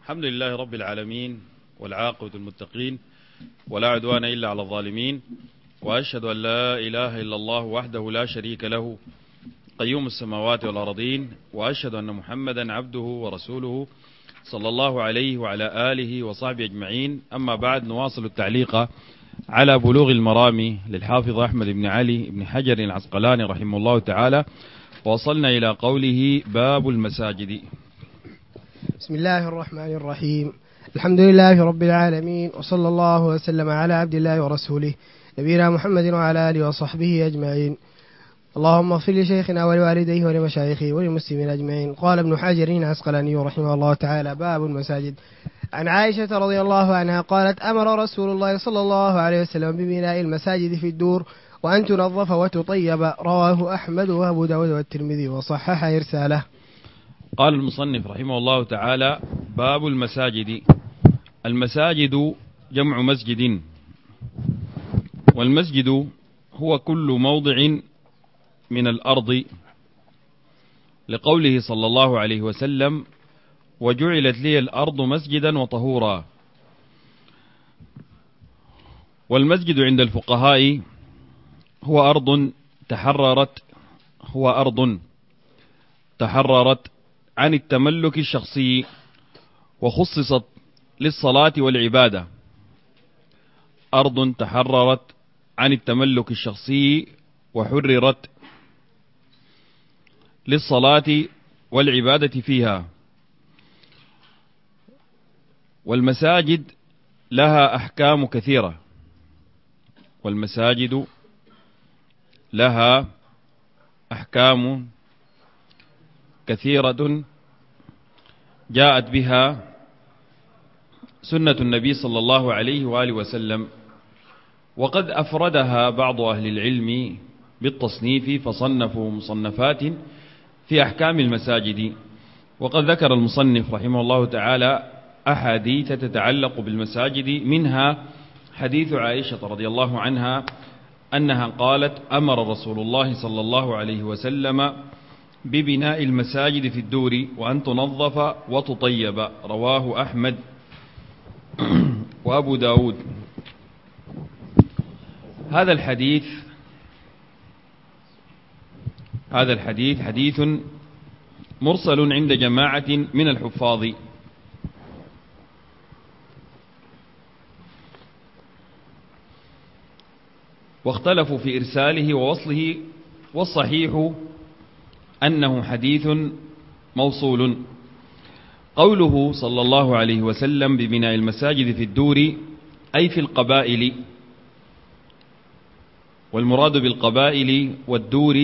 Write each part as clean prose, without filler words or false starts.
الحمد لله رب العالمين والعاقبة المتقين ولا عدوان إلا على الظالمين، وأشهد أن لا إله إلا الله وحده لا شريك له قيوم السماوات والأرضين، وأشهد أن محمدا عبده ورسوله صلى الله عليه وعلى آله وصحبه أجمعين. أما بعد، نواصل التعليق على بلوغ المرام للحافظ أحمد بن علي بن حجر العسقلاني رحمه الله تعالى، وصلنا إلى قوله: باب المساجد. بسم الله الرحمن الرحيم. الحمد لله رب العالمين، وصلى الله وسلم على عبد الله ورسوله نبينا محمد وعلى آله وصحبه أجمعين. اللهم اغفر لشيخنا ولوالديه ولمشايخه وللمسلمين أجمعين. قال ابن حجر العسقلاني رحمه الله تعالى: باب المساجد. عن عائشة رضي الله عنها قالت: أمر رسول الله صلى الله عليه وسلم ببناء المساجد في الدور وأن تنظف وتطيب. رواه أحمد وأبو داود والترمذي وصحح إرساله. قال المصنف رحمه الله تعالى: باب المساجد. المساجد جمع مسجد، والمسجد هو كل موضع من الأرض، لقوله صلى الله عليه وسلم: وجعلت لي الأرض مسجدا وطهورا. والمسجد عند الفقهاء هو أرض تحررت عن التملك الشخصي، وخصصت للصلاة والعبادة. أرض تحررت عن التملك الشخصي وحررت للصلاة والعبادة فيها. والمساجد لها أحكام كثيرة، والمساجد لها أحكام كثيرة جاءت بها سنة النبي صلى الله عليه وآله وسلم، وقد أفردها بعض أهل العلم بالتصنيف، فصنفوا مصنفات في أحكام المساجد. وقد ذكر المصنف رحمه الله تعالى أحاديث تتعلق بالمساجد، منها حديث عائشة رضي الله عنها أنها قالت: أمر رسول الله صلى الله عليه وسلم ببناء المساجد في الدور وأن تنظف وتطيب. رواه أحمد وأبو داود. هذا الحديث حديث مرسل عند جماعة من الحفاظ، واختلفوا في إرساله ووصله، والصحيح أنه حديث موصول. قوله صلى الله عليه وسلم ببناء المساجد في الدور أي في القبائل، والمراد بالقبائل والدور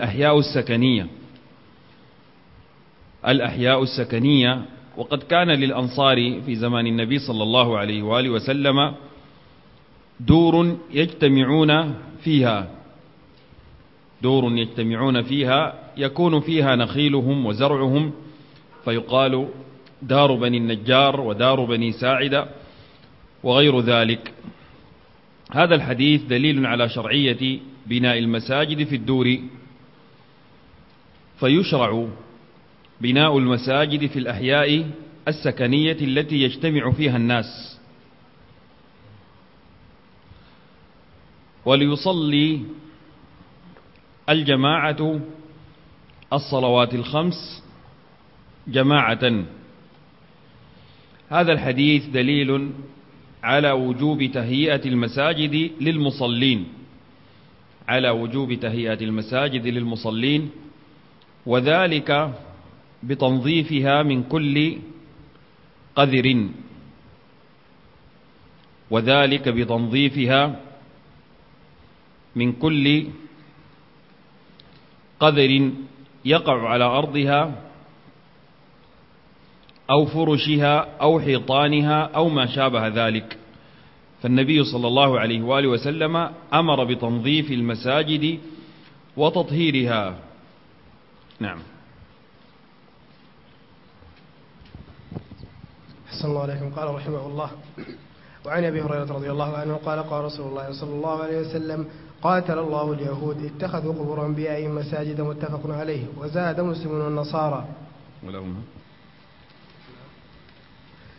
الأحياء السكنية. وقد كان للأنصار في زمان النبي صلى الله عليه وآله وسلم دور يجتمعون فيها يكون فيها نخيلهم وزرعهم، فيقال دار بني النجار ودار بني ساعدة وغير ذلك. هذا الحديث دليل على شرعية بناء المساجد في الدور، فيشرع بناء المساجد في الأحياء السكنية التي يجتمع فيها الناس، وليصلي الجماعة الصلوات الخمس جماعة. هذا الحديث دليل على وجوب تهيئة المساجد للمصلين، وذلك بتنظيفها من كل قذر يقع على أرضها أو فرشها أو حيطانها أو ما شابه ذلك. فالنبي صلى الله عليه وآله وسلم أمر بتنظيف المساجد وتطهيرها. نعم. أحسن الله عليكم. قال رحمه الله: وعن أبي هريرة رضي الله عنه قال: قال رسول الله صلى الله عليه وسلم: قاتل الله اليهود اتخذوا قبور أنبيائهم مساجد. متفق عليه. وزاد مسلم والنصارى.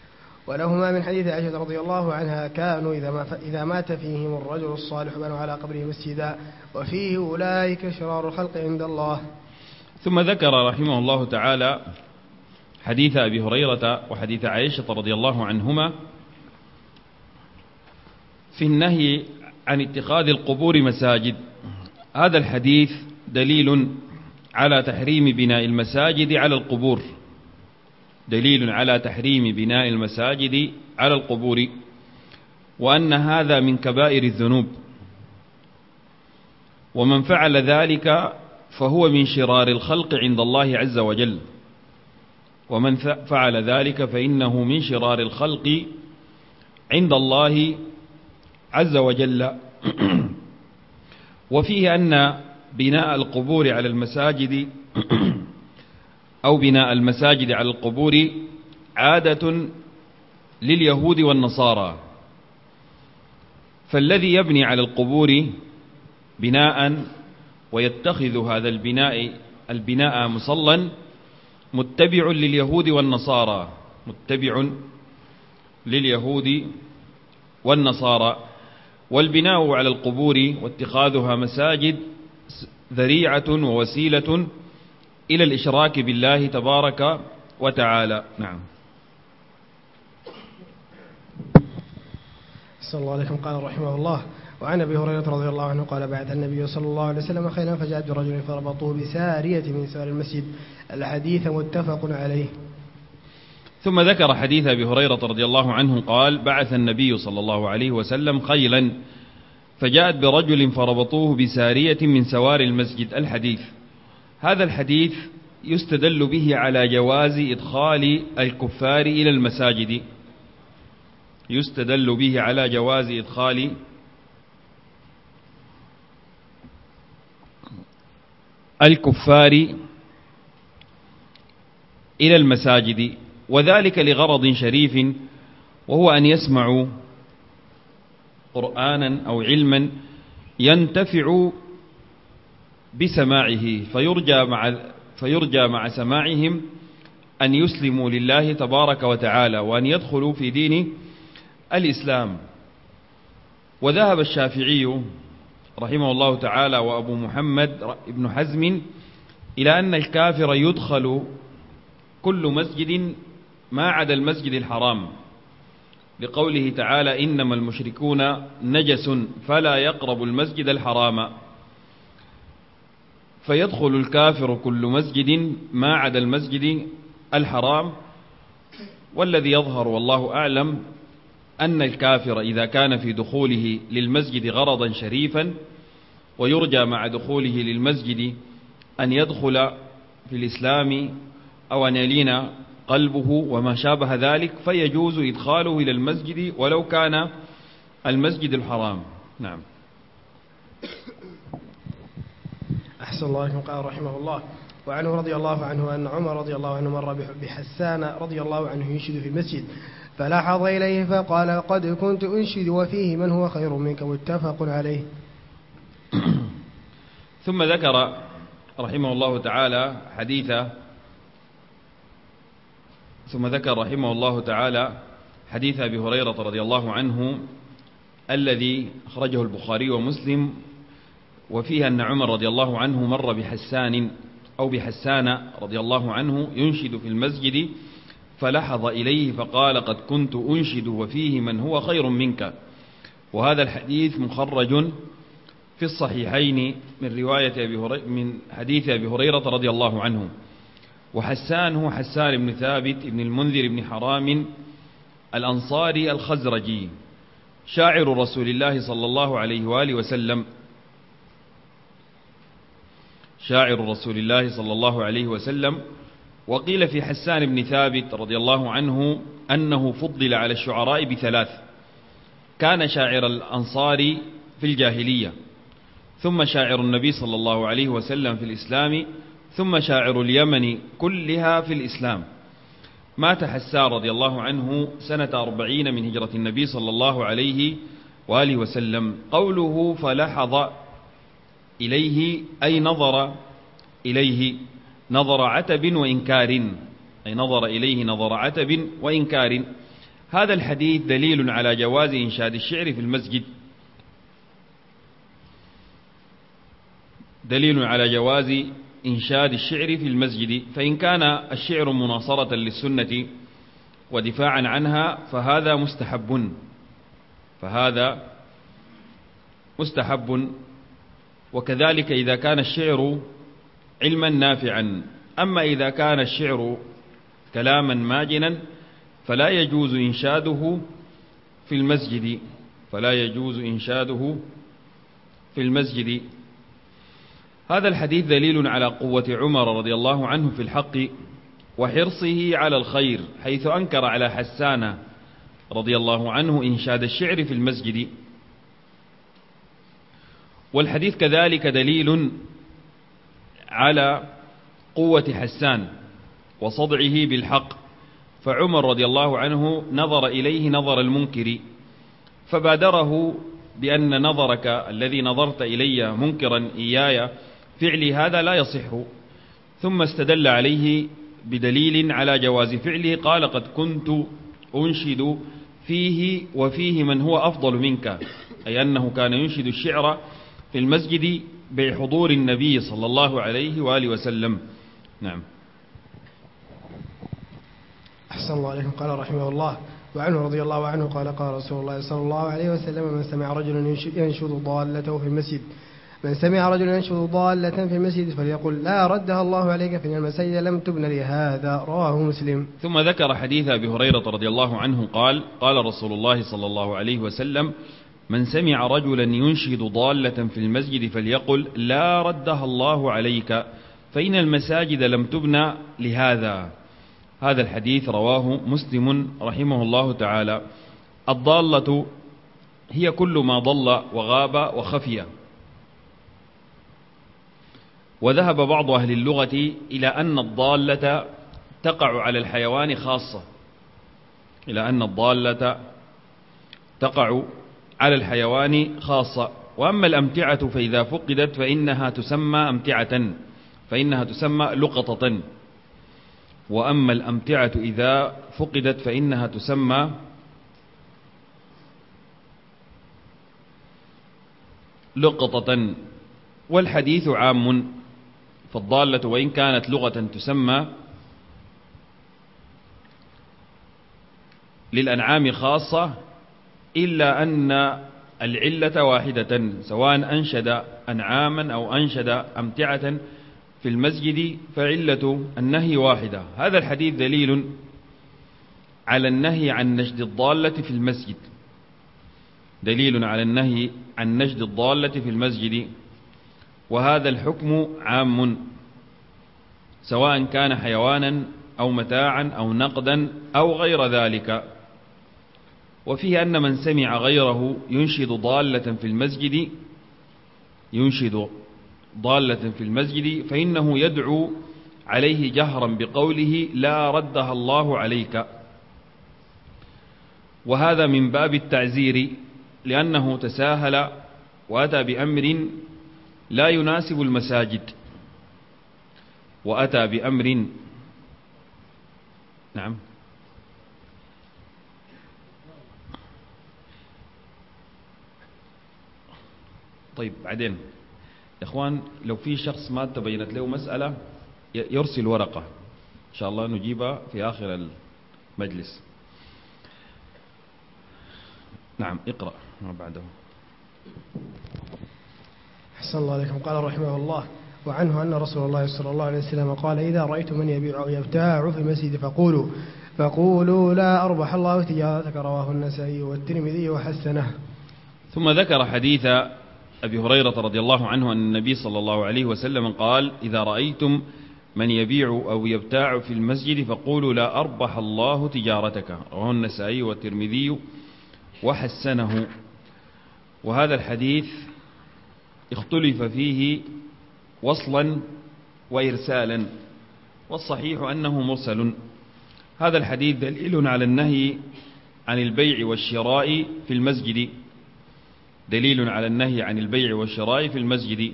ولهما من حديث عائشة رضي الله عنها كانوا إذا مات فيهم الرجل الصالح بنوا على قبره مسجدا وفيه أولئك شرار الخلق عند الله. ثم ذكر رحمه الله تعالى حديث أبي هريرة وحديث عائشة رضي الله عنهما في النهي عن اتخاذ القبور مساجد. هذا الحديث دليل على تحريم بناء المساجد على القبور، دليل على تحريم بناء المساجد على القبور، وأن هذا من كبائر الذنوب، ومن فعل ذلك فهو من شرار الخلق عند الله عز وجل، ومن فعل ذلك فإنه من شرار الخلق عند الله عز وجل. وفيه أن بناء القبور على المساجد أو بناء المساجد على القبور عادة لليهود والنصارى، فالذي يبني على القبور بناء ويتخذ هذا البناء مصلى متبع لليهود والنصارى، متبع لليهود والنصارى. والبناء على القبور واتخاذها مساجد ذريعة ووسيلة إلى الإشراك بالله تبارك وتعالى. نعم. صلى الله عليه وسلم. قال رحمه الله: وعن أبي هريرة رضي الله عنه قال: بعث النبي صلى الله عليه وسلم خيلا فجاءت برجل فربطوه بسارية من سوار المسجد. الحديث متفق عليه. ثم ذكر حديث أبي هريرة رضي الله عنه قال: بعث النبي صلى الله عليه وسلم خيلا فجاءت برجل فربطوه بسارية من سوار المسجد. الحديث. هذا الحديث يستدل به على جواز إدخال الكفار إلى المساجد، يستدل به على جواز إدخال الكفار إلى المساجد، وذلك لغرض شريف، وهو أن يسمعوا قرآنا أو علما ينتفع بسماعه، فيرجى مع سماعهم أن يسلموا لله تبارك وتعالى وأن يدخلوا في دين الإسلام. وذهب الشافعي رحمه الله تعالى وأبو محمد ابن حزم إلى أن الكافر يدخل كل مسجد ما عدا المسجد الحرام، لقوله تعالى: إنما المشركون نجس فلا يقربوا المسجد الحرام. فيدخل الكافر كل مسجد ما عدا المسجد الحرام. والذي يظهر والله أعلم أن الكافر إذا كان في دخوله للمسجد غرضا شريفا ويرجى مع دخوله للمسجد أن يدخل في الإسلام أو أن يلين قلبه وما شابه ذلك، فيجوز إدخاله إلى المسجد ولو كان المسجد الحرام. نعم. أحسن الله عليكم. قال رحمه الله: وعنه رضي الله عنه أن عمر رضي الله عنه مر بحسان رضي الله عنه ينشد في المسجد فلاحظ إليه فقال: قد كنت أنشد وفيه من هو خير منك. متفق عليه. ثم ذكر رحمه الله تعالى حديث أبي هريرة رضي الله عنه الذي أخرجه البخاري ومسلم، وفيه أن عمر رضي الله عنه مر بحسان رضي الله عنه ينشد في المسجد فلحظ إليه فقال: قد كنت أنشد وفيه من هو خير منك. وهذا الحديث مخرج في الصحيحين من حديث أبي هريرة رضي الله عنه. وحسان هو حسان بن ثابت بن المنذر بن حرام الأنصاري الخزرجي، شاعر رسول الله صلى الله عليه وآله وسلم، شاعر رسول الله صلى الله عليه وسلم. وقيل في حسان بن ثابت رضي الله عنه أنه فضل على الشعراء بثلاث: كان شاعر الأنصار في الجاهلية، ثم شاعر النبي صلى الله عليه وسلم في الإسلام، ثم شاعر اليمن كلها في الإسلام. مات حسان رضي الله عنه سنة 40 من هجرة النبي صلى الله عليه وآله وسلم. قوله فلحظ إليه أي نظر إليه نظر عتب وإنكار، أي نظر إليه نظر عتب وإنكار. هذا الحديث دليل على جواز إنشاد الشعر في المسجد، دليل على جواز إنشاد الشعر في المسجد، فإن كان الشعر مناصرة للسنة ودفاعا عنها فهذا مستحب، وكذلك إذا كان الشعر علما نافعا. أما إذا كان الشعر كلاما ماجنا فلا يجوز إنشاده في المسجد، هذا الحديث دليل على قوة عمر رضي الله عنه في الحق وحرصه على الخير، حيث أنكر على حسان رضي الله عنه إنشاد الشعر في المسجد. والحديث كذلك دليل على قوة حسان وصدعه بالحق، فعمر رضي الله عنه نظر إليه نظر المنكر فبادره بأن نظرك الذي نظرت إلي منكرا إياي فعلي هذا لا يصح، ثم استدل عليه بدليل على جواز فعله، قال قد كنت أنشد فيه وفيه من هو أفضل منك، أي أنه كان ينشد الشعر في المسجد بحضور النبي صلى الله عليه وآله وسلم. نعم. أحسن الله عليكم. قال رحمه الله: وعنه رضي الله عنه قال قال رسول الله صلى الله عليه وسلم: من سمع رجلا ينشد ضالته في المسجد فليقل لا ردها الله عليك فإن المساجد لم تبن لهذا، رواه مسلم. ثم ذكر حديث أبي هريرة رضي الله عنه قال: قال رسول الله صلى الله عليه وسلم: من سمع رجلا ينشد ضالة في المسجد فليقل لا ردها الله عليك فإن المساجد لم تبن لهذا. هذا الحديث رواه مسلم رحمه الله تعالى. الضالة هي كل ما ضل وغاب وخفي، وذهب بعض أهل اللغة إلى أن الضالة تقع على الحيوان خاصة، وأما الأمتعة فإذا فقدت فإنها تسمى لقطة، وأما الأمتعة إذا فقدت فإنها تسمى لقطة. والحديث عام، فالضالة وإن كانت لغة تسمى للأنعام خاصة، إلا أن العلة واحدة، سواء أنشد أنعاما أو أنشد أمتعة في المسجد فعلة النهي واحدة. هذا الحديث دليل على النهي عن نشد الضالة في المسجد، وهذا الحكم عام سواء كان حيوانا أو متاعا أو نقدا أو غير ذلك. وفيه أن من سمع غيره ينشد ضالة في المسجد فإنه يدعو عليه جهرا بقوله لا ردها الله عليك، وهذا من باب التعزير، لأنه تساهل وأتى بأمر لا يناسب المساجد، نعم. طيب بعدين يا إخوان، لو في شخص ما تبينت له مسألة يرسل ورقة إن شاء الله نجيبها في آخر المجلس. نعم، اقرأ ما بعده. أحسن الله عليكم. قال رحمه الله: وعنه أن رسول الله صلى الله عليه وسلم قال: إذا رأيتم من يبيع أو يبتاع في المسجد فقولوا لا أربح الله تجارتك، رواه النسائي والترمذي وحسنه. ثم ذكر حديث أبي هريرة رضي الله عنه أن النبي صلى الله عليه وسلم قال: إذا رأيتم من يبيع أو يبتاع في المسجد فقولوا لا أربح الله تجارتك، رواه النسائي والترمذي وحسنه. وهذا الحديث اختلف فيه وصلا وإرسالا، والصحيح أنه مرسل. هذا الحديث دليل على النهي عن البيع والشراء في المسجد،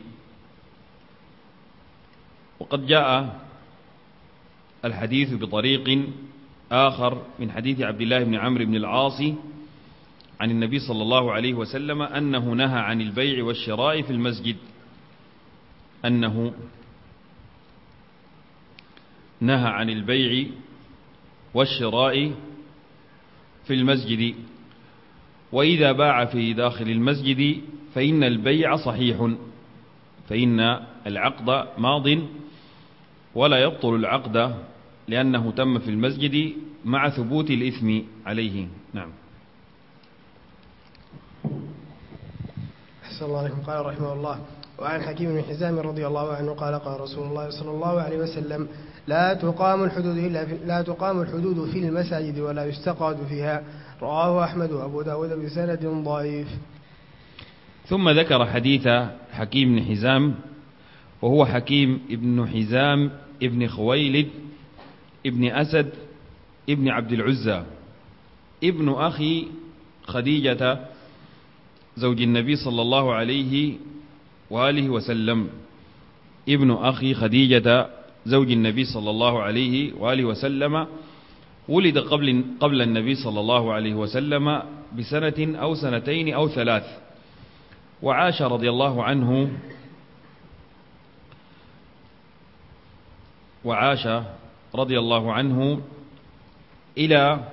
وقد جاء الحديث بطريق آخر من حديث عبد الله بن عمرو بن العاص عن النبي صلى الله عليه وسلم أنه نهى عن البيع والشراء في المسجد، أنه نهى عن البيع والشراء في المسجد، وإذا باع في داخل المسجد فإن البيع صحيح، فإن العقد ماض ولا يبطل العقد لأنه تم في المسجد مع ثبوت الإثم عليه. نعم. أحسن الله عليكم. قال رحمه الله: وعن حكيم بن حزام رضي الله عنه قال: قال رسول الله صلى الله عليه وسلم: لا تقام الحدود في المساجد ولا يستقعد فيها. رواه أحمد وأبو داود بسند ضعيف. ثم ذكر حديث حكيم بن حزام، وهو حكيم ابن حزام ابن خويلد ابن أسد ابن عبد العزى ابن أخي خديجة زوج النبي صلى الله عليه وآله وسلم، ابن أخي خديجة زوج النبي صلى الله عليه وآله وسلم، ولد قبل النبي صلى الله عليه وسلم بسنة أو سنتين أو ثلاث، وعاش رضي الله عنه إلى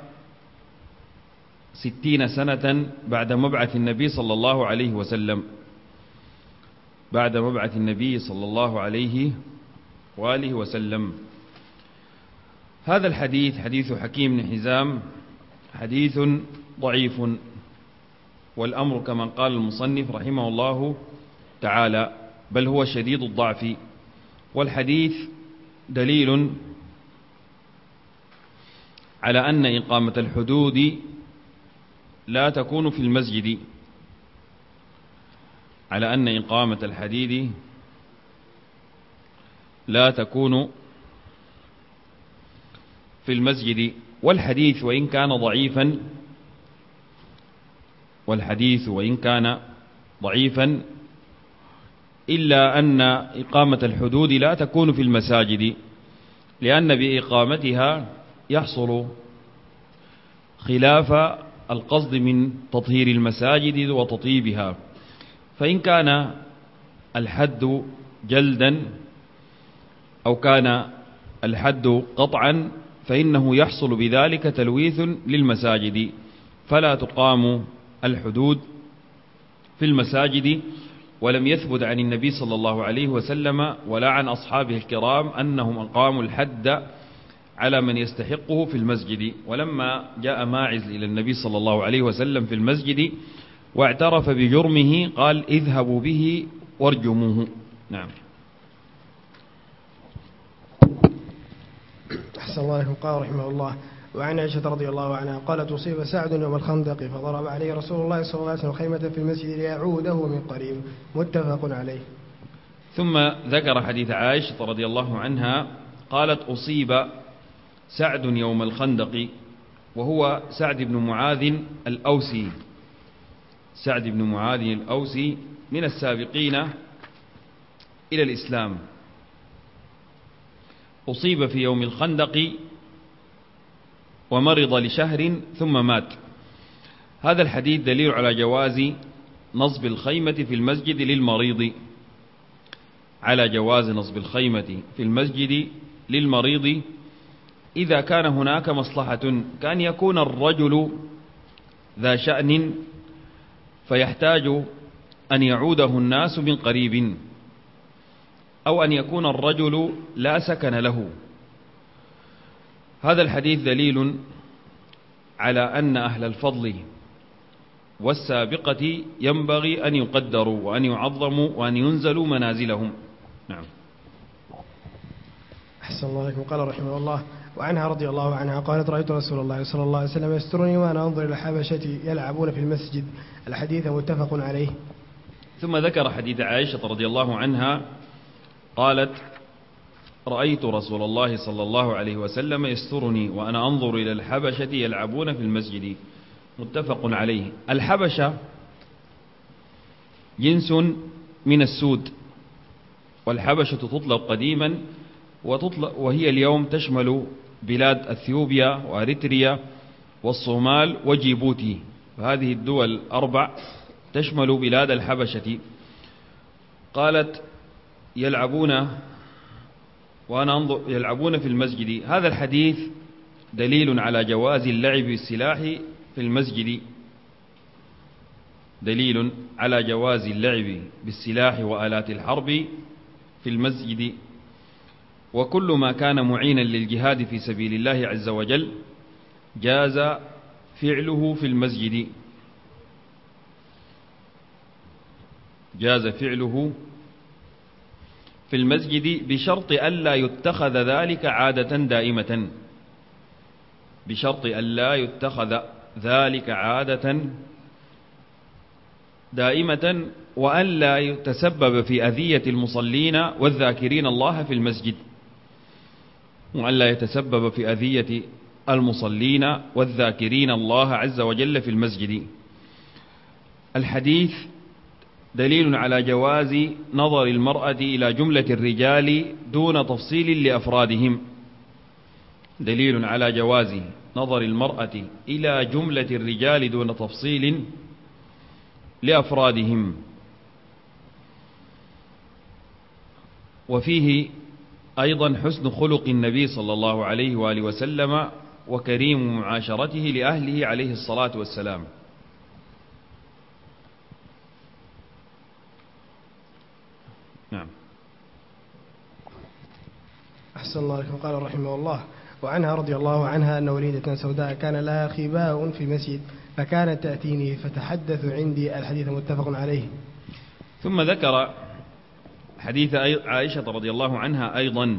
60 سنة بعد مبعث النبي صلى الله عليه وسلم، بعد مبعث النبي صلى الله عليه وآله وسلم. هذا الحديث حديث حكيم بن حزام حديث ضعيف، والأمر كما قال المصنف رحمه الله تعالى، بل هو شديد الضعف. والحديث دليل على أن إقامة الحدود لا تكون في المسجد، على أن إقامة الحديد لا تكون في المسجد. والحديث وإن كان ضعيفا إلا أن إقامة الحدود لا تكون في المساجد، لأن بإقامتها يحصل خلاف القصد من تطهير المساجد وتطيبها. فإن كان الحد جلدا أو كان الحد قطعا فإنه يحصل بذلك تلويث للمساجد، فلا تقام الحدود في المساجد. ولم يثبت عن النبي صلى الله عليه وسلم ولا عن أصحابه الكرام أنهم أقاموا الحد على من يستحقه في المسجد. ولما جاء ماعز إلى النبي صلى الله عليه وسلم في المسجد واعترف بجرمه قال: اذهبوا به وارجموه. نعم. أحسن الله عليكم. قال رحمه الله: وعن عائشة رضي الله عنها قالت: أصيب سعد يوم الخندق فضرب عليه رسول الله صلى الله عليه وسلم خيمة في المسجد ليعوده من قريب. متفق عليه. ثم ذكر حديث عائشة رضي الله عنها قالت: أصيب سعد يوم الخندق، وهو سعد بن معاذ الأوسي، سعد بن معاذ الأوسي من السابقين إلى الإسلام. أصيب في يوم الخندق ومرض لشهر ثم مات. هذا الحديث دليل على جواز نصب الخيمة في المسجد للمريض، على جواز نصب الخيمة في المسجد للمريض إذا كان هناك مصلحة، كان يكون الرجل ذا شأن فيحتاج أن يعوده الناس من قريب، أو أن يكون الرجل لا سكن له. هذا الحديث دليل على أن أهل الفضل والسابقة ينبغي أن يقدروا وأن يعظموا وأن ينزلوا منازلهم. نعم. أحسن الله عليكم. قال رحمه الله: وعنها رضي الله عنها قالت: رأيت رسول الله صلى الله عليه وسلم يسترني وأنا أنظر إلى الحبشة يلعبون في المسجد. الحديث متفق عليه. ثم ذكر حديث عائشة رضي الله عنها قالت: رأيت رسول الله صلى الله عليه وسلم يسترني وأنا أنظر إلى الحبشة يلعبون في المسجد. متفق عليه. الحبشة جنس من السود، والحبشة تطلق قديما وهي اليوم تشمل بلاد أثيوبيا وأريتريا والصومال وجيبوتي، وهذه الدول الأربع تشمل بلاد الحبشة. قالت يلعبون وأنا أنظر يلعبون في المسجد. هذا الحديث دليل على جواز اللعب بالسلاح في المسجد، دليل على جواز اللعب بالسلاح وآلات الحرب في المسجد، وكل ما كان معينا للجهاد في سبيل الله عز وجل جاز فعله في المسجد، جاز فعله في المسجد بشرط ألا يتخذ ذلك عادة دائمة، بشرط ألا يتخذ ذلك عادة دائمة، وألا يتسبب في أذية المصلين والذاكرين الله في المسجد، وألا يتسبب في أذية المصلين والذاكرين الله عز وجل في المسجد. الحديث دليل على جواز نظر المرأة إلى جملة الرجال دون تفصيل لأفرادهم، دليل على جواز نظر المرأة إلى جملة الرجال دون تفصيل لأفرادهم. وفيه أيضا حسن خلق النبي صلى الله عليه وآله وسلم وكريم معاشرته لأهله عليه الصلاة والسلام. نعم. أحسن الله لكم. قال رحمه الله: وعنها رضي الله عنها أن وليدة سوداء كان لها خباء في المسجد فكانت تأتيني فتحدث عندي. الحديث متفق عليه. ثم ذكر حديث عائشة رضي الله عنها أيضا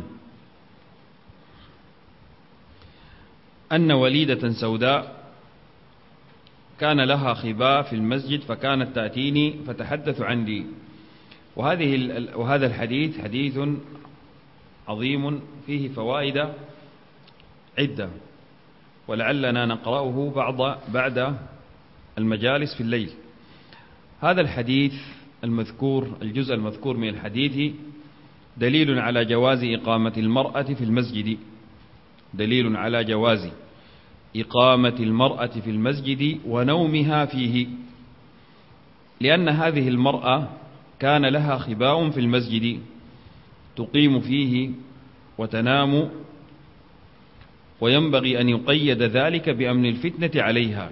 أن وليدة سوداء كان لها خباء في المسجد فكانت تأتيني فتحدث عندي. وهذا الحديث حديث عظيم فيه فوائد عدة، ولعلنا نقرأه بعد المجالس في الليل. هذا الحديث المذكور، الجزء المذكور من الحديث، دليل على جواز إقامة المرأة في المسجد، دليل على جواز إقامة المرأة في المسجد ونومها فيه، لأن هذه المرأة كان لها خباء في المسجد تقيم فيه وتنام، وينبغي أن يقيد ذلك بأمن الفتنة عليها،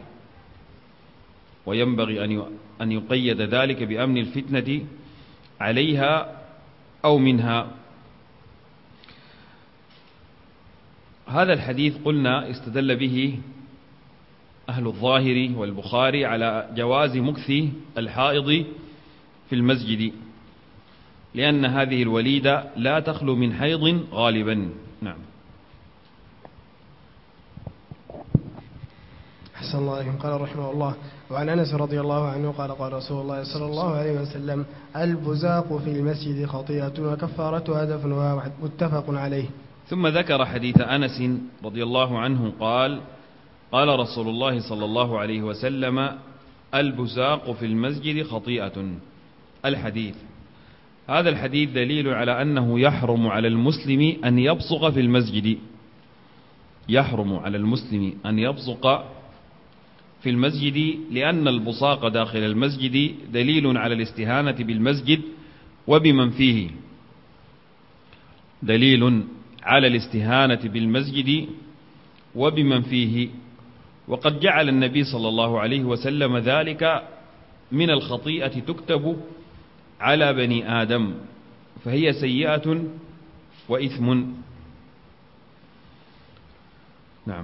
وينبغي أن يقيد ذلك بأمن الفتنة عليها أو منها. هذا الحديث قلنا استدل به أهل الظاهر والبخاري على جواز مكث الحائض في المسجد، لأن هذه الوليدة لا تخلو من حيض غالبا. نعم. أحسن الله عليكم. قال رحمه الله: وعن أنس رضي الله عنه قال: قال رسول الله صلى الله عليه وسلم: البزاق في المسجد خطيئة وكفارتها دفنها. متفق عليه. ثم ذكر حديث أنس رضي الله عنه قال: قال رسول الله صلى الله عليه وسلم: البزاق في المسجد خطيئة. الحديث، هذا الحديث دليل على أنه يحرم على المسلم أن يبصق في المسجد، يحرم على المسلم أن يبصق في المسجد، لأن البصاق داخل المسجد دليل على الاستهانة بالمسجد وبمن فيه، دليل على الاستهانة بالمسجد وبمن فيه. وقد جعل النبي صلى الله عليه وسلم ذلك من الخطيئة تكتب على بني آدم، فهي سيئة وإثم. نعم.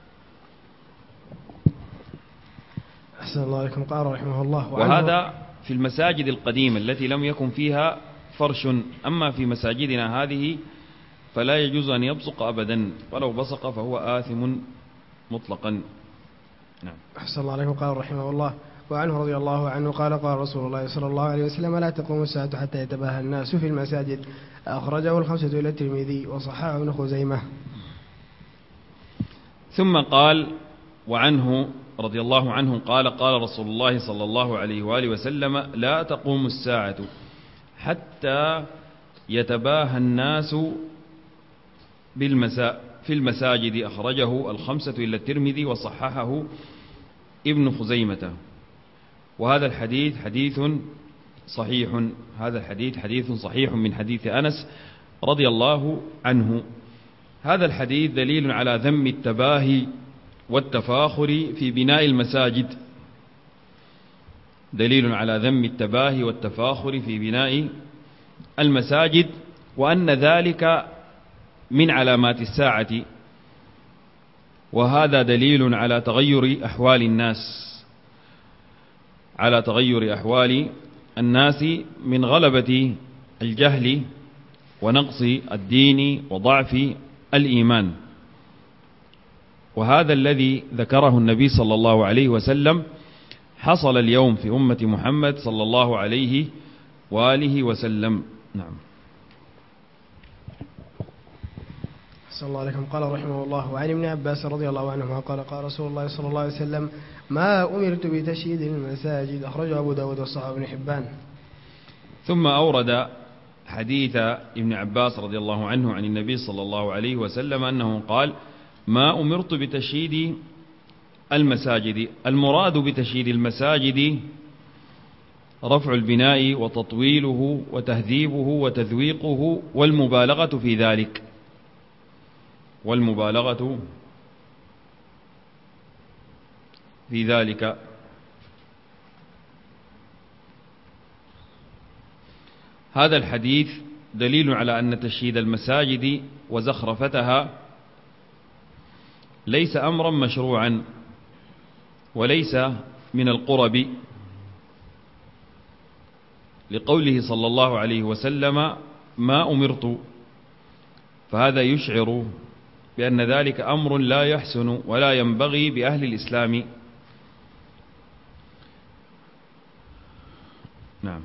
أحسن الله عليكم. قال رحمه الله: وهذا في المساجد القديمة التي لم يكن فيها فرش، أما في مساجدنا هذه فلا يجوز أن يبصق أبدا، ولو بصق فهو آثم مطلقا. نعم. أحسن الله عليكم. قال رحمه الله: وعنه رضي الله عنه قال: قال رسول الله صلى الله عليه وسلم: لا تقوم الساعة حتى يتباهى الناس في المساجد. أخرجه الخمسة إلى الترمذي وصححه ابن خزيمة. ثم قال: وعنه رضي الله عنه قال: قال رسول الله صلى الله عليه وآله وسلم: لا تقوم الساعة حتى يتباهى الناس في المساجد أخرجه الخمسة إلا الترمذي وصححه ابن خزيمة. وهذا الحديث حديث صحيح، هذا الحديث حديث صحيح من حديث أنس رضي الله عنه. هذا الحديث دليل على ذم التباهي والتفاخر في بناء المساجد، دليل على ذم التباهي والتفاخر في بناء المساجد، وأن ذلك من علامات الساعة، وهذا دليل على تغير أحوال الناس، على تغير أحوال الناس من غلبة الجهل ونقص الدين وضعف الإيمان. وهذا الذي ذكره النبي صلى الله عليه وسلم حصل اليوم في أمة محمد صلى الله عليه وآله وسلم. نعم. صلى الله عليكم. قال رحمه الله: وعن ابن عباس رضي الله عنهما قال: قال رسول الله صلى الله عليه وسلم: ما أمرت بتشييد المساجد. أخرجه أبو داود وصححه ابن حبان. ثم أورد حديث ابن عباس رضي الله عنه عن النبي صلى الله عليه وسلم أنه قال: ما أمرت بتشييد المساجد. المراد بتشييد المساجد رفع البناء وتطويله وتهذيبه وتذويقه والمبالغة في ذلك، والمبالغة في ذلك. هذا الحديث دليل على أن تشييد المساجد وزخرفتها ليس أمرا مشروعا وليس من القرب، لقوله صلى الله عليه وسلم: ما أمرت، فهذا يشعر بأن ذلك أمر لا يحسن ولا ينبغي بأهل الإسلام. نعم.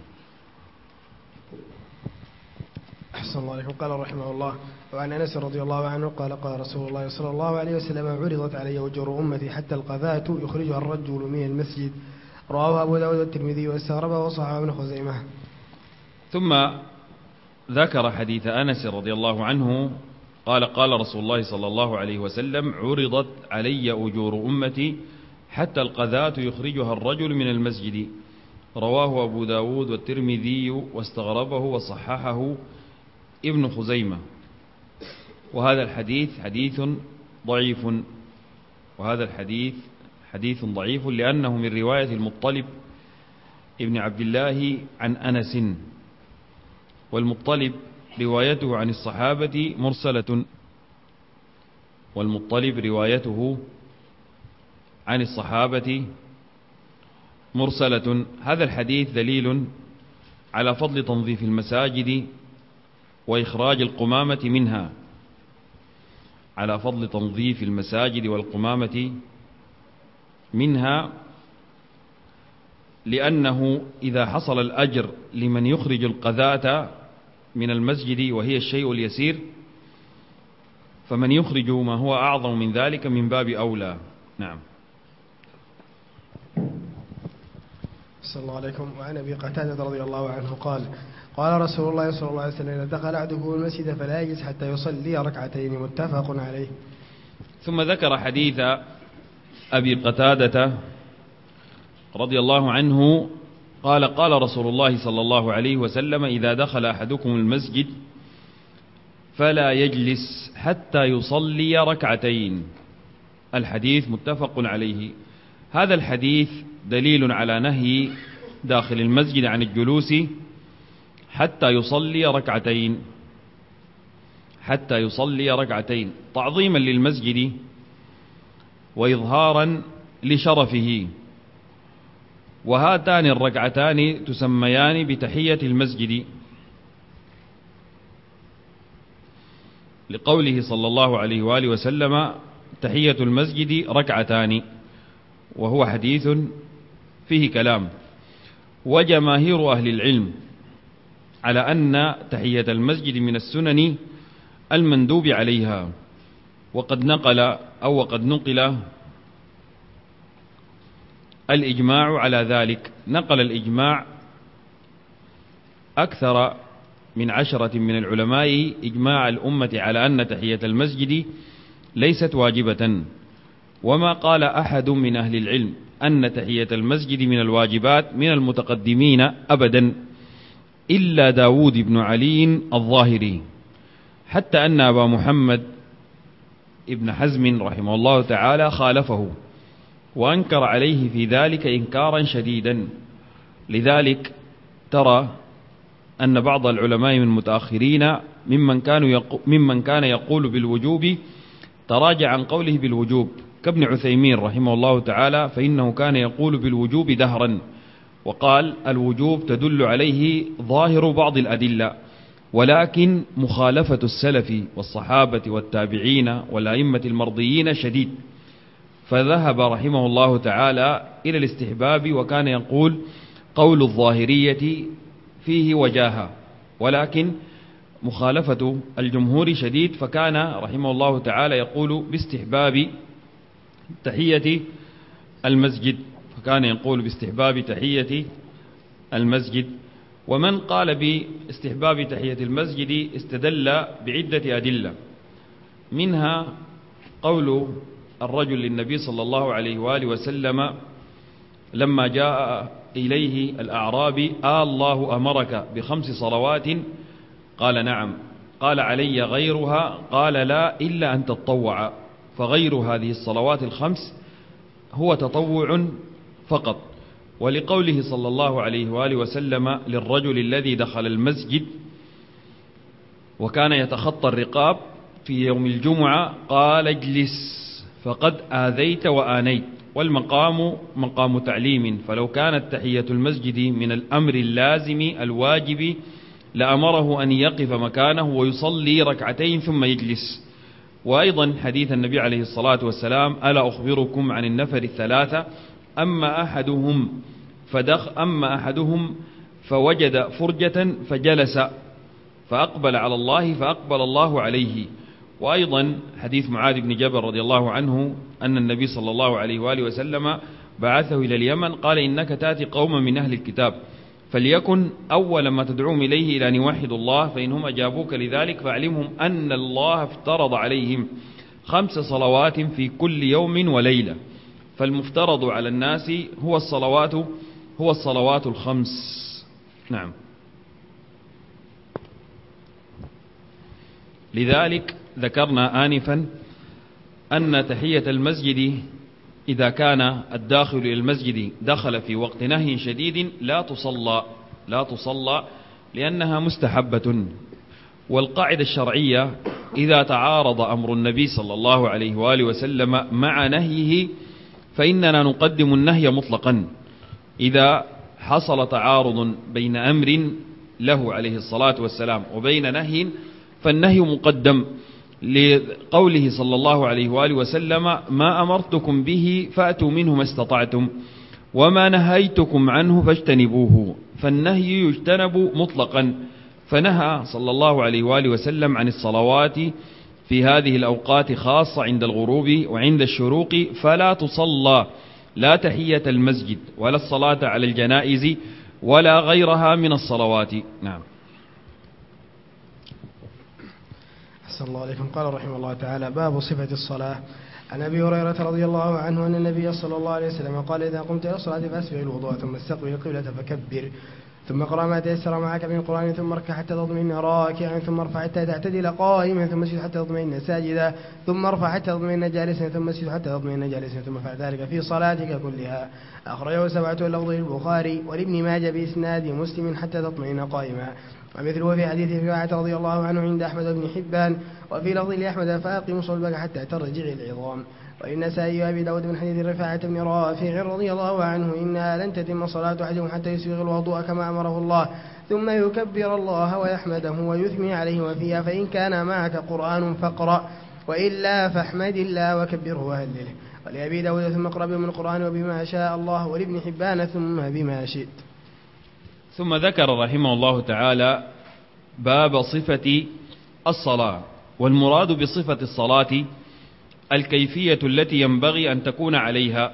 أحسن الله عليكم. قال رحمه الله: وعن أنس رضي الله عنه قال: قال رسول الله صلى الله عليه وسلم: عرضت علي أجور أمتي حتى القذاة يخرجها الرجل من المسجد. رواه أبو داود والترمذي واستغربه وصححه ابن خزيمة. ثم ذكر حديث أنس رضي الله عنه قال: قال رسول الله صلى الله عليه وسلم: عرضت علي أجور أمتي حتى القذاة يخرجها الرجل من المسجد. رواه أبو داود والترمذي واستغربه وصححه ابن خزيمة. وهذا الحديث حديث ضعيف، وهذا الحديث حديث ضعيف لأنه من رواية المطلب ابن عبد الله عن أنس، والمطلب روايته عن الصحابة مرسلة، والمطلب روايته عن الصحابة مرسلة. هذا الحديث دليل على فضل تنظيف المساجد وإخراج القمامة منها، على فضل تنظيف المساجد والقمامة منها، لأنه إذا حصل الأجر لمن يخرج القذاة من المسجد وهي الشيء اليسير، فمن يخرج ما هو أعظم من ذلك من باب أولى. نعم. صلى الله عليكم. وعن أبي قتادة رضي الله عنه قال: قال رسول الله صلى الله عليه وسلم: إذا دخل أحدكم المسجد فلا يجلس حتى يصلي ركعتين. متفق عليه. ثم ذكر حديث أبي قتادة رضي الله عنه قال: قال رسول الله صلى الله عليه وسلم: إذا دخل أحدكم المسجد فلا يجلس حتى يصلي ركعتين. الحديث متفق عليه. هذا الحديث دليل على نهي داخل المسجد عن الجلوس حتى يصلي ركعتين، حتى يصلي ركعتين، تعظيما للمسجد وإظهارا لشرفه. وهاتان الركعتان تسميان بتحية المسجد، لقوله صلى الله عليه وآله وسلم: تحية المسجد ركعتان، وهو حديث فيه كلام. وجماهير أهل العلم على أن تحية المسجد من السنن المندوب عليها، وقد نقل الإجماع على ذلك. نقل الإجماع أكثر من 10 من العلماء إجماع الأمة على أن تحية المسجد ليست واجبة. وما قال أحد من أهل العلم أن تحية المسجد من الواجبات من المتقدمين أبدا إلا داود بن علي الظاهري، حتى أن أبا محمد ابن حزم رحمه الله تعالى خالفه وأنكر عليه في ذلك إنكارا شديدا. لذلك ترى أن بعض العلماء من المتأخرين ممن كان يقول بالوجوب تراجع عن قوله بالوجوب، كابن عثيمين رحمه الله تعالى، فإنه كان يقول بالوجوب دهرا، وقال الوجوب تدل عليه ظاهر بعض الأدلة، ولكن مخالفة السلف والصحابة والتابعين والأئمة المرضيين شديد، فذهب رحمه الله تعالى إلى الاستحباب، وكان يقول قول الظاهرية فيه وجاهة، ولكن مخالفة الجمهور شديد، فكان رحمه الله تعالى يقول باستحباب تحية المسجد، المسجد. ومن قال باستحباب تحية المسجد استدل بعدة أدلة، منها قول الرجل للنبي صلى الله عليه وآله وسلم لما جاء إليه الأعرابي: الله أمرك ب5 صلوات؟ قال: نعم. قال: علي غيرها؟ قال: لا، إلا أن تتطوع. فغير هذه الصلوات ال5 هو تطوع فقط. ولقوله صلى الله عليه وآله وسلم للرجل الذي دخل المسجد وكان يتخطى الرقاب في يوم الجمعة: قال: اجلس فقد آذيت وآنيت. والمقام مقام تعليم، فلو كانت تحية المسجد من الأمر اللازم الواجب لأمره أن يقف مكانه ويصلي 2 ثم يجلس. وأيضا حديث النبي عليه الصلاة والسلام: ألا أخبركم عن النفر 3: أما أحدهم فوجد فرجة فجلس فأقبل على الله فأقبل الله عليه. وأيضا حديث معاذ بن جبل رضي الله عنه أن النبي صلى الله عليه وآله وسلم بعثه إلى اليمن، قال: إنك تأتي قوما من أهل الكتاب، فليكن أول ما تدعوهم إليه إلى أن يوحدوا الله، فإنهم أجابوك لذلك فاعلمهم أن الله افترض عليهم 5 صلوات في كل يوم وليلة، فالمفترض على الناس هو الصلوات ال5. نعم. لذلك ذكرنا آنفا أن تحية المسجد إذا كان الداخل إلى المسجد دخل في وقت نهي شديد لا تصلى لأنها مستحبة. والقاعدة الشرعية: إذا تعارض أمر النبي صلى الله عليه وآله وسلم مع نهيه فإننا نقدم النهي مطلقا. إذا حصل تعارض بين أمر له عليه الصلاة والسلام وبين نهي فالنهي مقدم، لقوله صلى الله عليه وآله وسلم: ما أمرتكم به فأتوا منه ما استطعتم، وما نهيتكم عنه فاجتنبوه. فالنهي يجتنب مطلقا، فنهى صلى الله عليه وآله وسلم عن الصلوات في هذه الأوقات خاصة عند الغروب وعند الشروق، فلا تصلى لا تحية المسجد ولا الصلاة على الجنائز ولا غيرها من الصلوات. نعم. أحسن الله عليكم. قال رحمه الله تعالى: باب صفة الصلاة. عن أبي هريرة رضي الله عنه أن النبي صلى الله عليه وسلم قال: إذا قمت إلى الصلاة فأسبغ الوضوء ثم استقبل القبلة فكبر، ثم اقرأ ما تيسر معك من القرآن، ثم اركع حتى تطمئن راكعا، ثم ارفع حتى تعتدل قائما، ثم اسجد حتى تطمئن ساجدا، ثم ارفع حتى تطمئن جالسا، ثم اسجد حتى تطمئن جالسا، ثم فعل ذلك في صلاتك كلها. أخرجه 7 اللفظ للبخاري ولابن ماجه بإسناد مسلم حتى تطمئن قائما. ومثله في حديث رفاعة رضي الله عنه عند أحمد بن حبان، وفي لفظ لأحمد: فأقم صلبك حتى ترجع العظام. وللنسائي وأبي داود من حديث رفاعة بن رافع رضي الله عنه: إنها لن تتم صلاة أحدهم حتى يسبغ الوضوء كما أمره الله، ثم يكبر الله ويحمده ويثني عليه، وفيها: فإن كان معك قرآن فاقرأ، وإلا فاحمد الله وكبره وهلله. ولأبي داود: ثم اقرأ من القرآن وبما شاء الله. ولابن حبان: ثم بما شئت. ثم ذكر رحمه الله تعالى باب صفة الصلاة. والمراد بصفة الصلاة الكيفية التي ينبغي أن تكون عليها،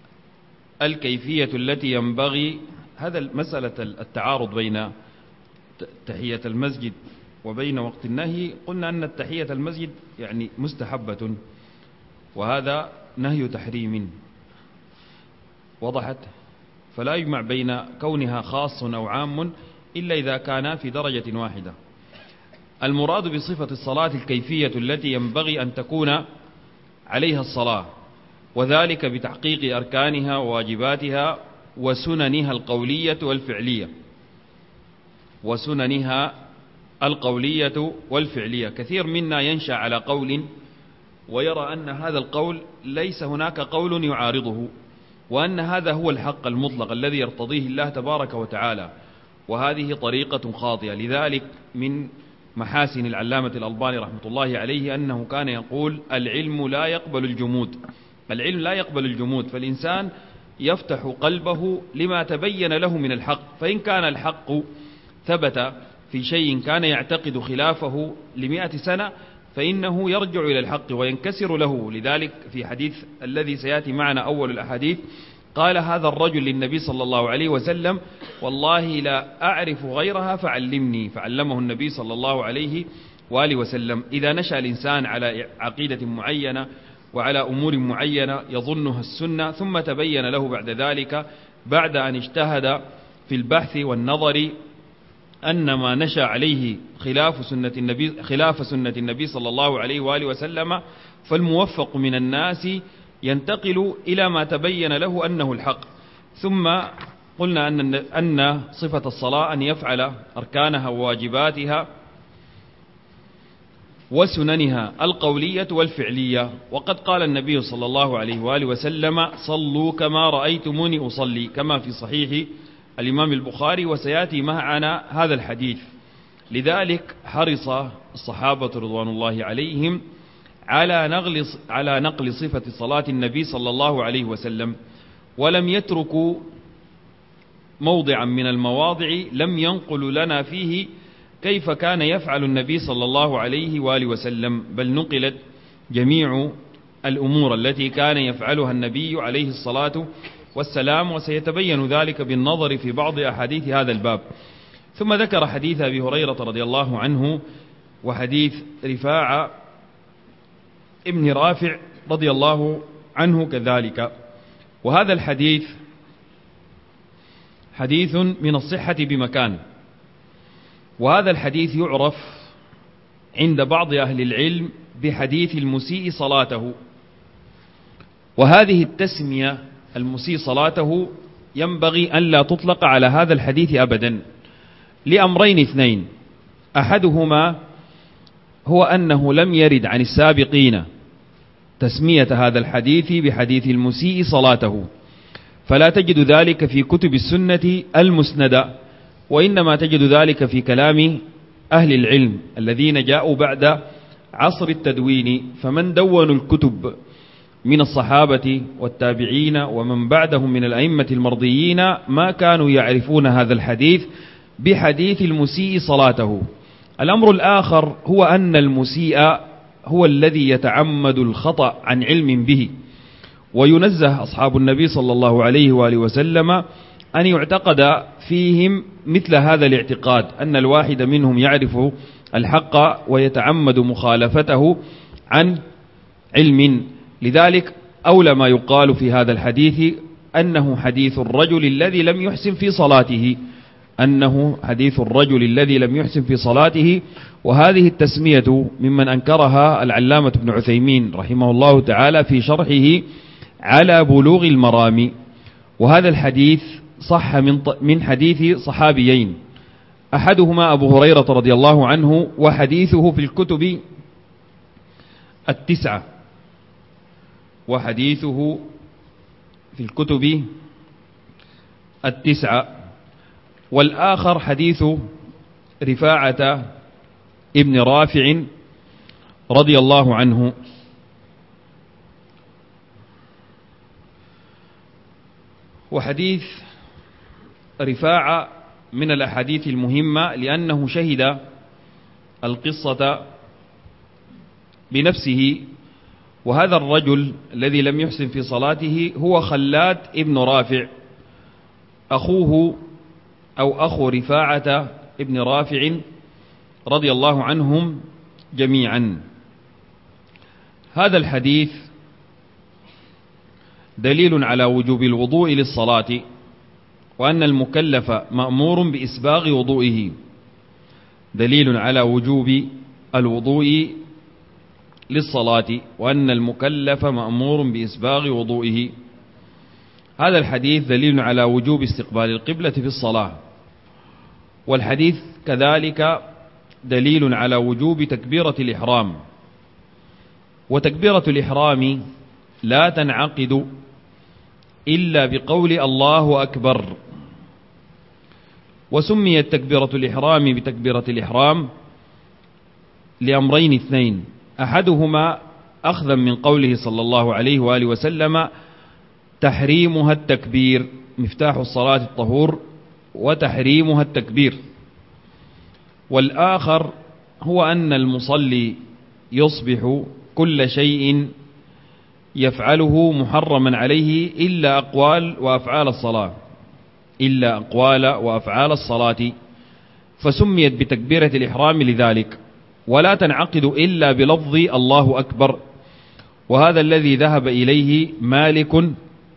الكيفية التي ينبغي. هذا مسألة التعارض بين تحية المسجد وبين وقت النهي، قلنا أن التحية المسجد يعني مستحبة، وهذا نهي تحريم. وضحت؟ فلا يجمع بين كونها خاص أو عام إلا إذا كان في درجة واحدة. المراد بصفة الصلاة الكيفية التي ينبغي أن تكون عليها الصلاة، وذلك بتحقيق أركانها وواجباتها وسننها القولية والفعلية. وسننها القولية والفعلية. كثير منا ينشأ على قول ويرى أن هذا القول ليس هناك قول يعارضه، وأن هذا هو الحق المطلق الذي يرتضيه الله تبارك وتعالى، وهذه طريقة خاطئة. لذلك من محاسن العلامة الألباني رحمة الله عليه أنه كان يقول: العلم لا يقبل الجمود. العلم لا يقبل الجمود، فالإنسان يفتح قلبه لما تبين له من الحق، فإن كان الحق ثبت في شيء كان يعتقد خلافه ل100 سنة فإنه يرجع إلى الحق وينكسر له. لذلك في حديث الذي سيأتي معنا أول الأحاديث قال هذا الرجل للنبي صلى الله عليه وسلم: والله لا أعرف غيرها فعلمني، فعلمه النبي صلى الله عليه وآله وسلم. إذا نشأ الإنسان على عقيدة معينة وعلى أمور معينة يظنها السنة، ثم تبين له بعد ذلك بعد أن اجتهد في البحث والنظر أن ما نشأ عليه خلاف سنة النبي صلى الله عليه وآله وسلم، فالموفق من الناس ينتقل إلى ما تبين له أنه الحق. ثم قلنا أن صفة الصلاة أن يفعل أركانها وواجباتها وسننها القولية والفعلية. وقد قال النبي صلى الله عليه وآله وسلم: صلوا كما رأيتموني أصلي، كما في صحيح الإمام البخاري، وسيأتي معنا هذا الحديث. لذلك حرص الصحابة رضوان الله عليهم على نقل صفة صلاة النبي صلى الله عليه وسلم، ولم يتركوا موضعا من المواضع لم ينقل لنا فيه كيف كان يفعل النبي صلى الله عليه وآله وسلم، بل نقلت جميع الأمور التي كان يفعلها النبي عليه الصلاة والسلام، وسيتبين ذلك بالنظر في بعض أحاديث هذا الباب. ثم ذكر حديث أبي هريرة رضي الله عنه وحديث رفاعة ابن رافع رضي الله عنه كذلك. وهذا الحديث حديث من الصحة بمكان، وهذا الحديث يعرف عند بعض أهل العلم بحديث المسيء صلاته. وهذه التسمية المسيء صلاته ينبغي أن لا تطلق على هذا الحديث أبدا، لأمرين اثنين: أحدهما هو أنه لم يرد عن السابقين تسمية هذا الحديث بحديث المسيء صلاته، فلا تجد ذلك في كتب السنة المسندة، وإنما تجد ذلك في كلام أهل العلم الذين جاءوا بعد عصر التدوين. فمن دونوا الكتب من الصحابة والتابعين ومن بعدهم من الأئمة المرضيين ما كانوا يعرفون هذا الحديث بحديث المسيء صلاته. الأمر الآخر هو أن المسيء هو الذي يتعمد الخطأ عن علم به، وينزه أصحاب النبي صلى الله عليه وآله وسلم أن يعتقد فيهم مثل هذا الاعتقاد، أن الواحد منهم يعرف الحق ويتعمد مخالفته عن علم. لذلك أولى ما يقال في هذا الحديث أنه حديث الرجل الذي لم يحسن في صلاته، أنه حديث الرجل الذي لم يحسن في صلاته. وهذه التسمية ممن أنكرها العلامة ابن عثيمين رحمه الله تعالى في شرحه على بلوغ المرام. وهذا الحديث صح من حديث صحابيين، أحدهما أبو هريرة رضي الله عنه، وحديثه في الكتب التسعة، وحديثه في الكتب التسعة. والآخر حديث رفاعة ابن رافع رضي الله عنه. وحديث رفاعة من الأحاديث المهمة لأنه شهد القصة بنفسه. وهذا الرجل الذي لم يحسن في صلاته هو خلاد ابن رافع، أخوه أو أخو رفاعة ابن رافع رضي الله عنهم جميعا. هذا الحديث دليل على وجوب الوضوء للصلاة، وأن المكلف مأمور بإسباغ وضوئه. دليل على وجوب الوضوء للصلاة وأن المكلف مأمور بإسباغ وضوئه. هذا الحديث دليل على وجوب استقبال القبلة في الصلاة، والحديث كذلك دليل على وجوب تكبيرة الإحرام. وتكبيرة الإحرام لا تنعقد إلا بقول الله أكبر. وسميت تكبيرة الإحرام بتكبيرة الإحرام لأمرين اثنين: أحدهما أخذا من قوله صلى الله عليه وآله وسلم: تحريمها التكبير، مفتاح الصلاة الطهور وتحريمها التكبير. والآخر هو أن المصلي يصبح كل شيء يفعله محرما عليه إلا أقوال وأفعال الصلاة، فسميت بتكبيرة الإحرام لذلك، ولا تنعقد إلا بلفظ الله أكبر. وهذا الذي ذهب إليه مالك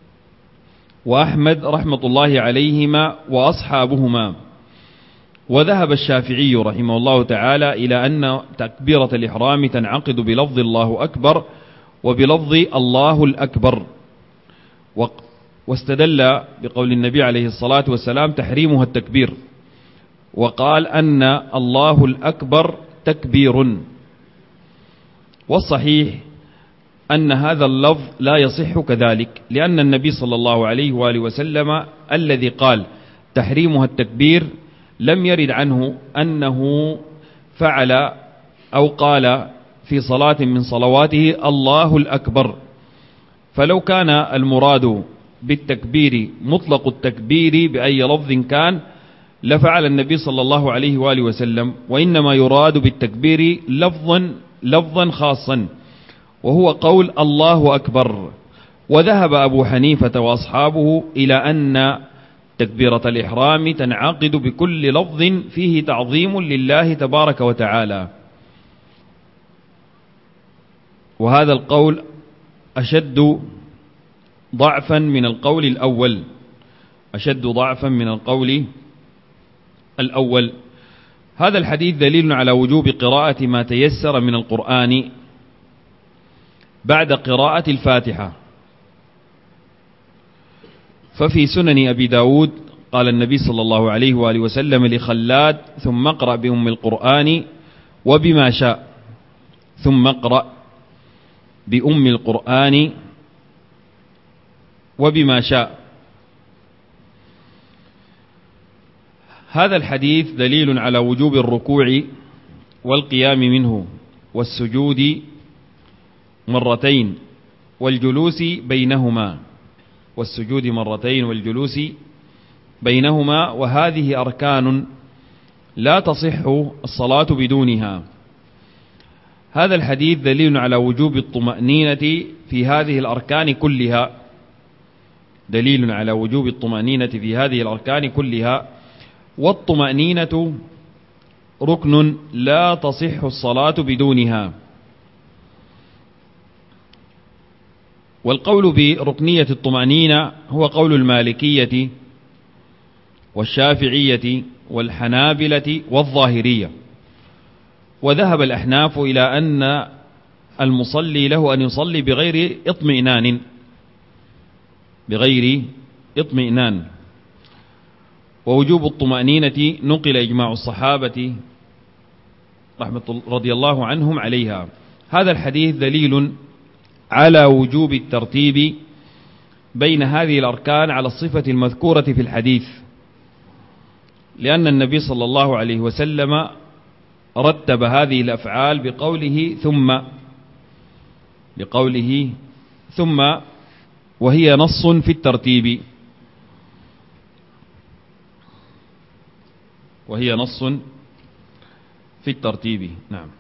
وأحمد رحمة الله عليهما وأصحابهما. وذهب الشافعي رحمه الله تعالى إلى أن تكبيرة الإحرام تنعقد بلفظ الله أكبر وبلفظ الله الأكبر، واستدل بقول النبي عليه الصلاة والسلام: تحريمها التكبير، وقال أن الله الأكبر تكبير. والصحيح أن هذا اللفظ لا يصح كذلك، لأن النبي صلى الله عليه وآله وسلم الذي قال تحريمها التكبير لم يرد عنه أنه فعل أو قال في صلاة من صلواته الله الأكبر. فلو كان المراد بالتكبير مطلق التكبير بأي لفظ كان لفعل النبي صلى الله عليه وآله وسلم، وإنما يراد بالتكبير لفظا خاصا، وهو قول الله أكبر. وذهب أبو حنيفة وأصحابه إلى أن تكبيرة الإحرام تنعقد بكل لفظ فيه تعظيم لله تبارك وتعالى. وهذا القول أشد ضعفا من القول الأول. هذا الحديث دليل على وجوب قراءة ما تيسر من القرآن بعد قراءة الفاتحة. ففي سنن أبي داود قال النبي صلى الله عليه وآله وسلم لخلاد: ثم اقرأ بأم القرآن وبما شاء، ثم اقرأ بأم القرآن وبما شاء. هذا الحديث دليل على وجوب الركوع والقيام منه والسجود مرتين والجلوس بينهما، وهذه أركان لا تصح الصلاة بدونها. هذا الحديث دليل على وجوب الطمأنينة في هذه الأركان كلها، والطمأنينة ركن لا تصح الصلاة بدونها. والقول بركنية الطمأنينة هو قول المالكية والشافعية والحنابلة والظاهرية. وذهب الأحناف إلى أن المصلي له أن يصلي بغير اطمئنان. ووجوب الطمأنينة نقل إجماع الصحابة رضي الله عنهم عليها. هذا الحديث دليل على وجوب الترتيب بين هذه الأركان على الصفة المذكورة في الحديث، لأن النبي صلى الله عليه وسلم رتب هذه الأفعال بقوله ثم، وهي نص في الترتيب. نعم.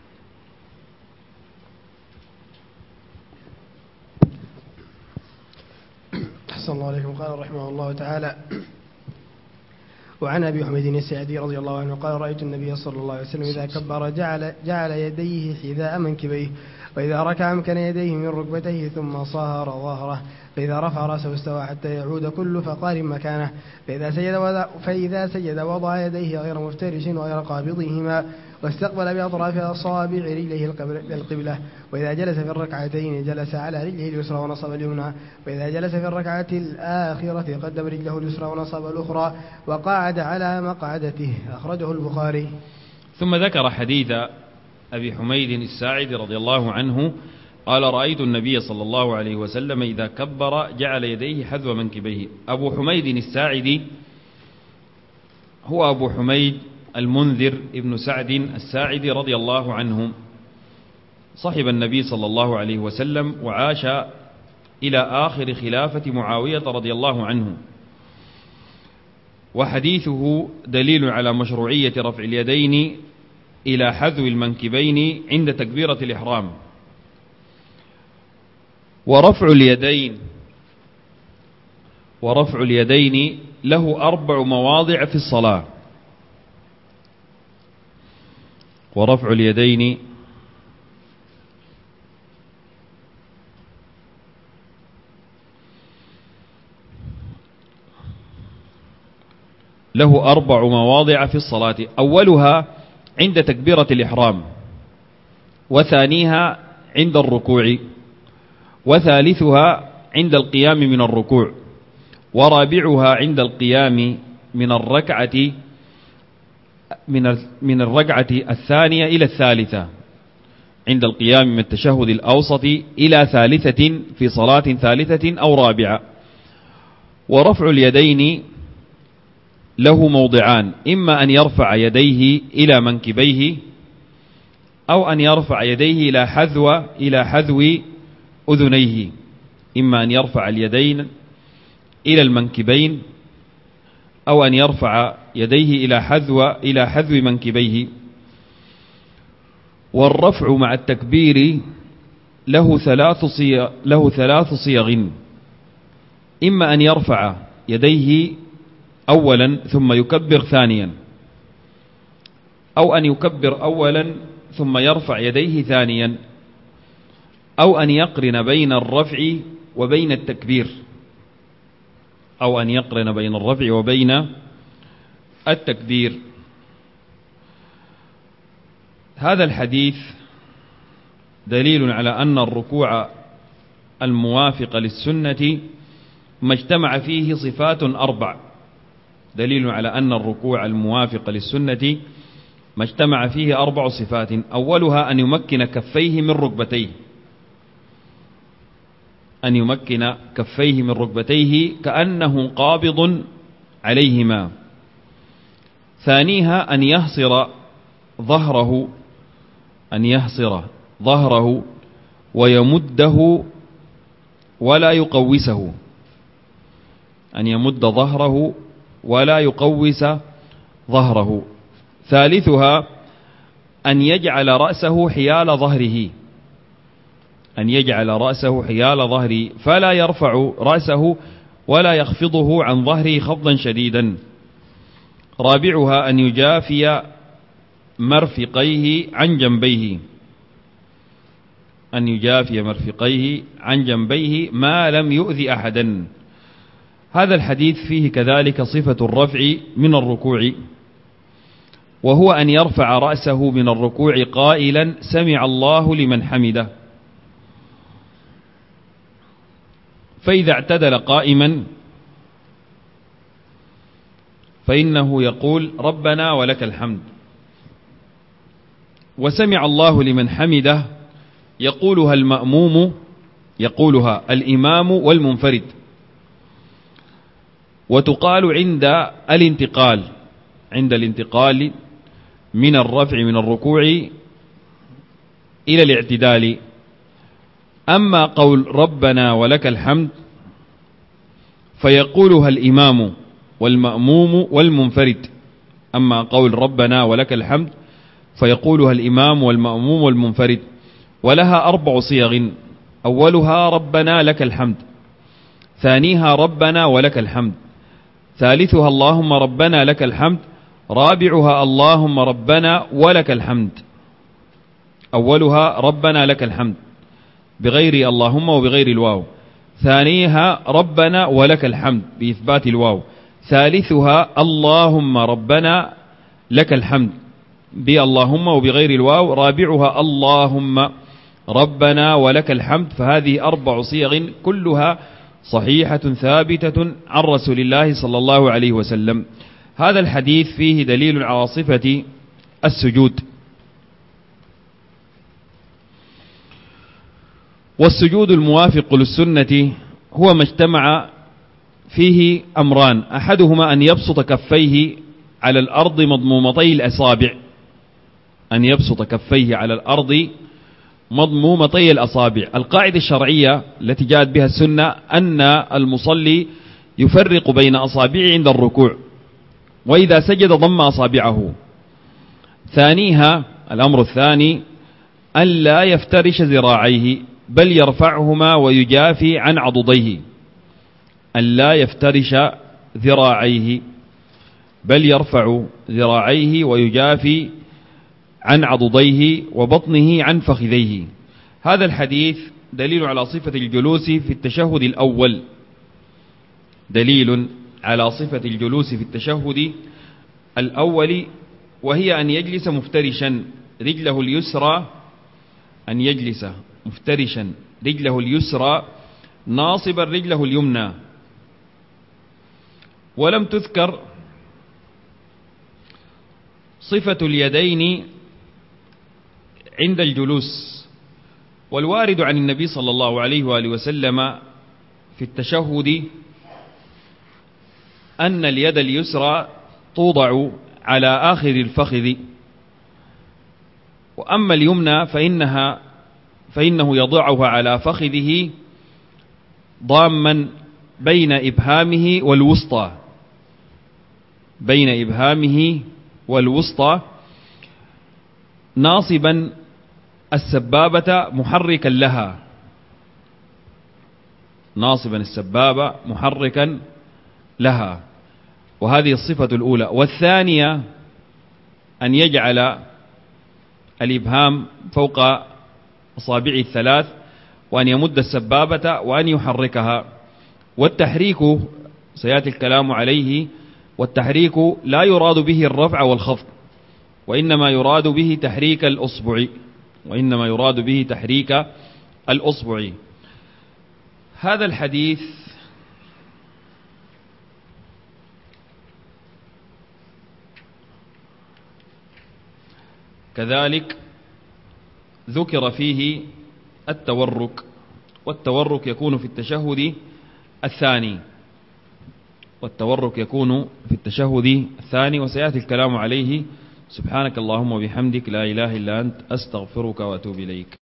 أحسن الله عليكم. قال رحمه الله تعالى: وعن أبي حميد الساعدي رضي الله عنه قال رأيت النبي صلى الله عليه وسلم إذا كبر جعل يديه حذاء منكبيه، وإذا ركع أمكن يديه من ركبتيه ثم صهر ظهره، فإذا رفع رأسه استوى حتى يعود كل فقار مكانه، فإذا سجد وضع يديه غير مفترش وغير قابضهما، واستقبل بأطراف أصابع رجله القبلة، وإذا جلس في الركعتين جلس على رجله اليسرى ونصب اليمنى، وإذا جلس في الركعة الآخرة قدم رجله اليسرى ونصب الأخرى، وقعد على مقعدته. أخرجه البخاري. ثم ذكر حديث أبي حميد الساعدي رضي الله عنه قال رأيت النبي صلى الله عليه وسلم إذا كبر جعل يديه حذو منكبيه. أبو حميد الساعدي هو أبو حميد المنذر ابن سعد الساعدي رضي الله عنه، صحب النبي صلى الله عليه وسلم وعاش إلى آخر خلافة معاوية رضي الله عنه، وحديثه دليل على مشروعية رفع اليدين إلى حذو المنكبين عند تكبيرة الإحرام. ورفع اليدين له 4 مواضع في الصلاة. ورفع اليدين له 4 مواضع في الصلاة، أولها عند تكبيرة الإحرام، وثانيها عند الركوع، وثالثها عند القيام من الركوع، ورابعها عند القيام من الركعة الثانية إلى الثالثة، عند القيام من التشهد الأوسط إلى ثالثة في صلاة ثالثة أو رابعة. ورفع اليدين له موضعان، إما أن يرفع يديه إلى منكبيه، أو أن يرفع يديه إلى حذو أذنيه، إما أن يرفع اليدين إلى المنكبين، أو أن يرفع يديه إلى حذو منكبيه. والرفع مع التكبير له 3 صيغ، إما أن يرفع يديه أولا ثم يكبر ثانيا، أو أن يكبر أولا ثم يرفع يديه ثانيا، أو أن يقرن بين الرفع وبين التكبير، هذا الحديث دليل على أن الركوع الموافق للسنة ما اجتمع فيه صفات 4. دليل على أن الركوع الموافق للسنة ما اجتمع فيه 4 صفات، أولها أن يمكن كفيه من ركبتيه كأنه قابض عليهما. ثانيها أن يحصر ظهره ويمده ولا يقوسه، أن يمد ظهره ولا يقوس ظهره. ثالثها أن يجعل رأسه حيال ظهره فلا يرفع رأسه ولا يخفضه عن ظهره خفضا شديدا. رابعها أن يجافي مرفقيه عن جنبيه ما لم يؤذي أحدا. هذا الحديث فيه كذلك صفة الرفع من الركوع، وهو أن يرفع رأسه من الركوع قائلا سمع الله لمن حمده، فإذا اعتدل قائما فإنه يقول ربنا ولك الحمد. وسمع الله لمن حمده يقولها الإمام والمنفرد، وتقال عند الانتقال من الرفع من الركوع إلى الاعتدال. أما قول ربنا ولك الحمد فيقولها الإمام والمأموم والمنفرد. ولها 4 صيغ، أولها ربنا لك الحمد، ثانيها ربنا ولك الحمد، ثالثها اللهم ربنا لك الحمد، رابعها اللهم ربنا ولك الحمد. أولها ربنا لك الحمد بغير اللهم وبغير الواو، ثانيها ربنا ولك الحمد بإثبات الواو، ثالثها اللهم ربنا لك الحمد باللهم وبغير الواو، رابعها اللهم ربنا ولك الحمد. فهذه 4 صيغ كلها صحيحة ثابتة عن رسول الله صلى الله عليه وسلم. هذا الحديث فيه دليل على صفة السجود. والسجود الموافق للسنة هو ما اجتمع فيه أمران، أحدهما أن يبسط كفيه على الأرض مضمومتي الأصابع، أن يبسط كفيه على الأرض مضمومتي الأصابع. القاعدة الشرعية التي جاءت بها السنة أن المصلي يفرق بين أصابعه عند الركوع، وإذا سجد ضم أصابعه. ثانيها الأمر الثاني أن لا يفترش ذراعيه بل يرفعهما ويجافي عن عضديه، أن لا يفترش ذراعيه بل يرفع ذراعيه ويجافي عن عضديه وبطنه عن فخذيه. هذا الحديث دليل على صفة الجلوس في التشهد الأول، دليل على صفة الجلوس في التشهد الأول، وهي أن يجلس مفترشا رجله اليسرى، أن يجلس مفترشا رجله اليسرى ناصبا رجله اليمنى. ولم تذكر صفة اليدين عند الجلوس، والوارد عن النبي صلى الله عليه وآله وسلم في التشهد أن اليد اليسرى توضع على آخر الفخذ، وأما اليمنى فإنه يضعها على فخذه ضاما بين إبهامه والوسطى، بين إبهامه والوسطى، ناصبا السبابة محركا لها، ناصبا السبابة محركا لها. وهذه الصفة الأولى. والثانية أن يجعل الإبهام فوق أصابعه الثلاث، وأن يمد السبابة وأن يحركها. والتحريك سيأتي الكلام عليه، والتحريك لا يراد به الرفع والخفض، وإنما يراد به تحريك الأصبع، وإنما يراد به تحريك الأصبع. هذا الحديث كذلك ذكر فيه التورك، والتورك يكون في التشهد الثاني، والتورك يكون في التشهد الثاني، وسيأتي الكلام عليه. سبحانك اللهم وبحمدك، لا إله إلا أنت، أستغفرك وأتوب إليك.